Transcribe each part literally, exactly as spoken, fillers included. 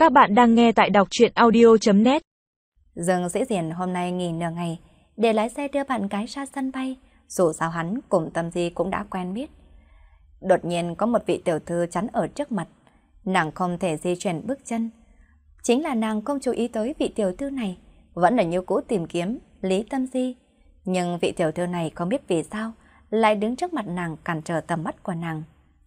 Các bạn đang nghe tại đọc truyện audio chấm net. Dương Sĩ Diền hôm nay nghỉ nửa ngày để lái xe đưa bạn gái ra sân bay, dù sao hắn cùng Tâm Di cũng đã quen biết. Đột nhiên có một vị tiểu thư chắn ở trước mặt, nàng không thể di chuyển bước chân. Chính là nàng không chú ý tới vị tiểu thư này, vẫn là như cũ tìm kiếm Lý Tâm Di. Nhưng vị tiểu thư này không biết vì sao lại đứng trước mặt nàng cản trở tầm mắt của nàng.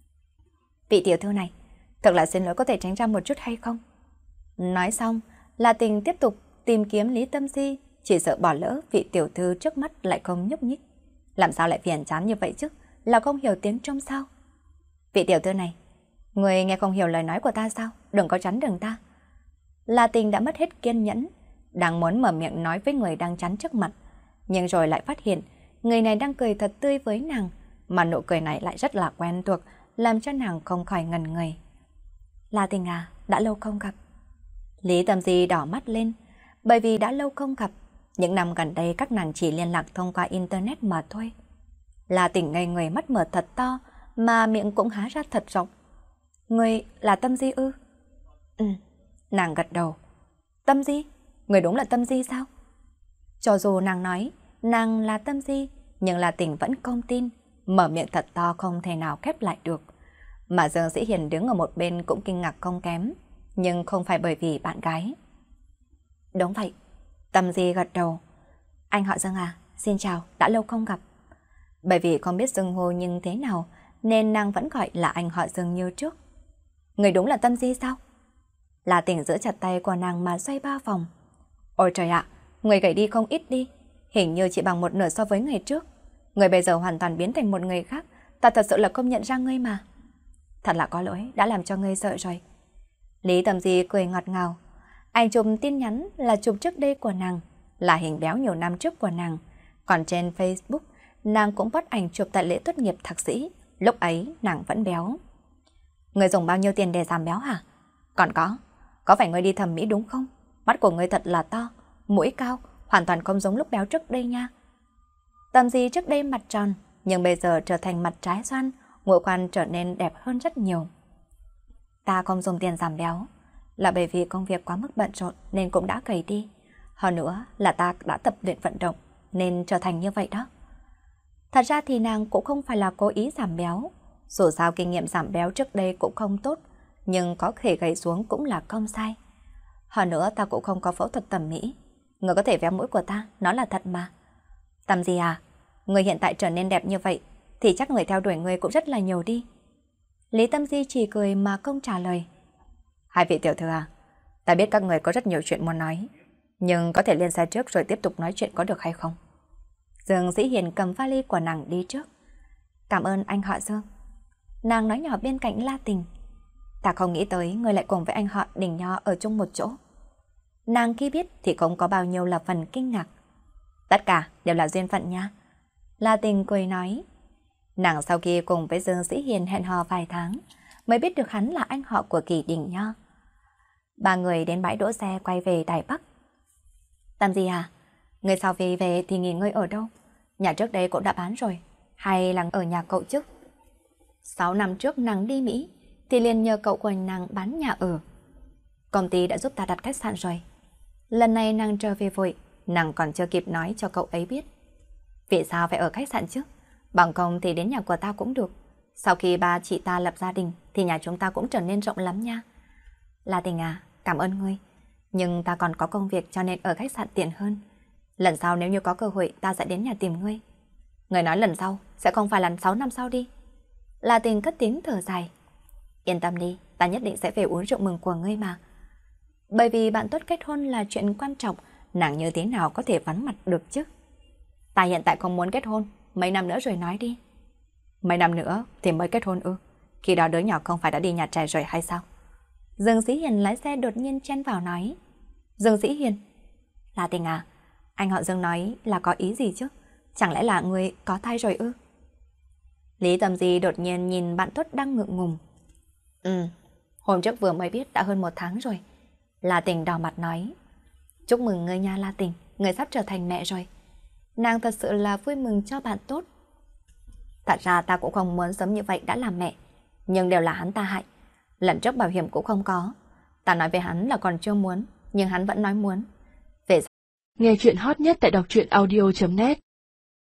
Vị tiểu thư này, thật là xin lỗi, có thể tránh ra một chút hay không? Nói xong, La Tình tiếp tục tìm kiếm Lý Tâm Di, chỉ sợ bỏ lỡ vị tiểu thư trước mắt lại không nhúc nhích. Làm sao lại phiền chán như vậy chứ? Là không hiểu tiếng Trung sao? Vị tiểu thư này, người nghe không hiểu lời nói của ta sao? Đừng có chắn đường ta. La Tình đã mất hết kiên nhẫn, đang muốn mở miệng nói với người đang chắn trước mặt, nhưng rồi lại phát hiện người này đang cười thật tươi với nàng, mà nụ cười này lại rất là quen thuộc, làm cho nàng không khỏi ngần người. La Tình à, đã lâu không gặp. Lý Tâm Di đỏ mắt lên, bởi vì đã lâu không gặp, những năm gần đây các nàng chỉ liên lạc thông qua Internet mà thôi. La Tình ngây người, mắt mở thật to, mà miệng cũng há ra thật rộng. Người là Tâm Di ư? Ừ, nàng gật đầu. Tâm Di? Người đúng là Tâm Di sao? Cho dù nàng nói nàng là Tâm Di, nhưng La Tình vẫn không tin, mở miệng thật to không thể nào khép lại được. Mà Dương Sĩ Hiền đứng ở một bên cũng kinh ngạc không kém, nhưng không phải bởi vì bạn gái. Đúng vậy, Tâm Di gật đầu. Anh họ Dương à, xin chào, đã lâu không gặp. Bởi vì không biết xưng hô nhưng thế nào, nên nàng vẫn gọi là anh họ Dương như trước. Người đúng là Tâm Di sao? La Tình giữ chặt tay của nàng mà xoay ba vòng. Ôi trời ạ, người gầy đi không ít đi, hình như chỉ bằng một nửa so với ngày trước. Người bây giờ hoàn toàn biến thành một người khác, ta thật sự là không nhận ra ngươi mà. Thật là có lỗi, đã làm cho ngươi sợ rồi. Lý Tâm Di cười ngọt ngào. Anh chụp tin nhắn là chụp trước đây của nàng, là hình béo nhiều năm trước của nàng. Còn trên Facebook, nàng cũng post ảnh chụp tại lễ tốt nghiệp thạc sĩ. Lúc ấy nàng vẫn béo. Ngươi dùng bao nhiêu tiền để giảm béo hả? Còn có, có phải ngươi đi thẩm mỹ đúng không? Mắt của ngươi thật là to, mũi cao, hoàn toàn không giống lúc béo trước đây nha. Tâm Di trước đây mặt tròn, nhưng bây giờ trở thành mặt trái xoan, ngũ quan trở nên đẹp hơn rất nhiều. Ta không dùng tiền giảm béo, là bởi vì công việc quá mức bận rộn nên cũng đã gầy đi. Hơn nữa là ta đã tập luyện vận động nên trở thành như vậy đó. Thật ra thì nàng cũng không phải là cố ý giảm béo. Dù sao kinh nghiệm giảm béo trước đây cũng không tốt, nhưng có thể gầy xuống cũng là không sai. Hơn nữa ta cũng không có phẫu thuật thẩm mỹ. Người có thể véo mũi của ta, nó là thật mà. Tâm Di à, người hiện tại trở nên đẹp như vậy thì chắc người theo đuổi người cũng rất là nhiều đi. Lý Tâm Di chỉ cười mà không trả lời. Hai vị tiểu thư à, ta biết các người có rất nhiều chuyện muốn nói, nhưng có thể lên xe trước rồi tiếp tục nói chuyện có được hay không? Dương Sĩ Hiền cầm vali của nàng đi trước. Cảm ơn anh họ Dương. Nàng nói nhỏ bên cạnh La Tình. Ta không nghĩ tới người lại cùng với anh họ Đình Nho ở chung một chỗ. Nàng khi biết thì không có bao nhiêu là phần kinh ngạc. Tất cả đều là duyên phận nha. La Tình cười nói. Nàng sau khi cùng với Dương Sĩ Hiền hẹn hò vài tháng mới biết được hắn là anh họ của Kỳ Đình Nho. Ba người đến bãi đỗ xe quay về Đài Bắc. Tâm Di à, người sau về về thì nghỉ ngơi ở đâu? Nhà trước đây cũng đã bán rồi, hay là ở nhà cậu chứ? Sáu năm trước nàng đi Mỹ thì liền nhờ cậu của nàng bán nhà ở. Công ty đã giúp ta đặt khách sạn rồi. Lần này nàng trở về vội, nàng còn chưa kịp nói cho cậu ấy biết. Vì sao phải ở khách sạn chứ? Bằng không thì đến nhà của ta cũng được. Sau khi ba chị ta lập gia đình thì nhà chúng ta cũng trở nên rộng lắm nha. La Tình à, cảm ơn ngươi. Nhưng ta còn có công việc cho nên ở khách sạn tiện hơn. Lần sau nếu như có cơ hội ta sẽ đến nhà tìm ngươi. Ngươi nói lần sau, sẽ không phải là sáu năm sau đi. La Tình cất tiếng thở dài. Yên tâm đi, ta nhất định sẽ về uống rượu mừng của ngươi mà. Bởi vì bạn tốt kết hôn là chuyện quan trọng, nàng như thế nào có thể vắng mặt được chứ? Ta hiện tại không muốn kết hôn, mấy năm nữa rồi nói đi. Mấy năm nữa thì mới kết hôn ư? Khi đó đứa nhỏ không phải đã đi nhà trai rồi hay sao? Dương Sĩ Hiền lái xe đột nhiên chen vào nói. Dương Sĩ Hiền, La Tình à, anh họ Dương nói là có ý gì chứ? Chẳng lẽ là người có thai rồi ư? Lý Tâm Di đột nhiên nhìn bạn tốt đang ngượng ngùng. Ừ, hôm trước vừa mới biết đã hơn một tháng rồi. La Tình đỏ mặt nói. Chúc mừng ngươi nha La Tình, ngươi sắp trở thành mẹ rồi. Nàng thật sự là vui mừng cho bạn tốt. Thật ra ta cũng không muốn sớm như vậy đã làm mẹ, nhưng đều là hắn ta hại. Lần trước bảo hiểm cũng không có. Ta nói với hắn là còn chưa muốn, nhưng hắn vẫn nói muốn. Về nghe chuyện hot nhất tại đọc truyện audio chấm net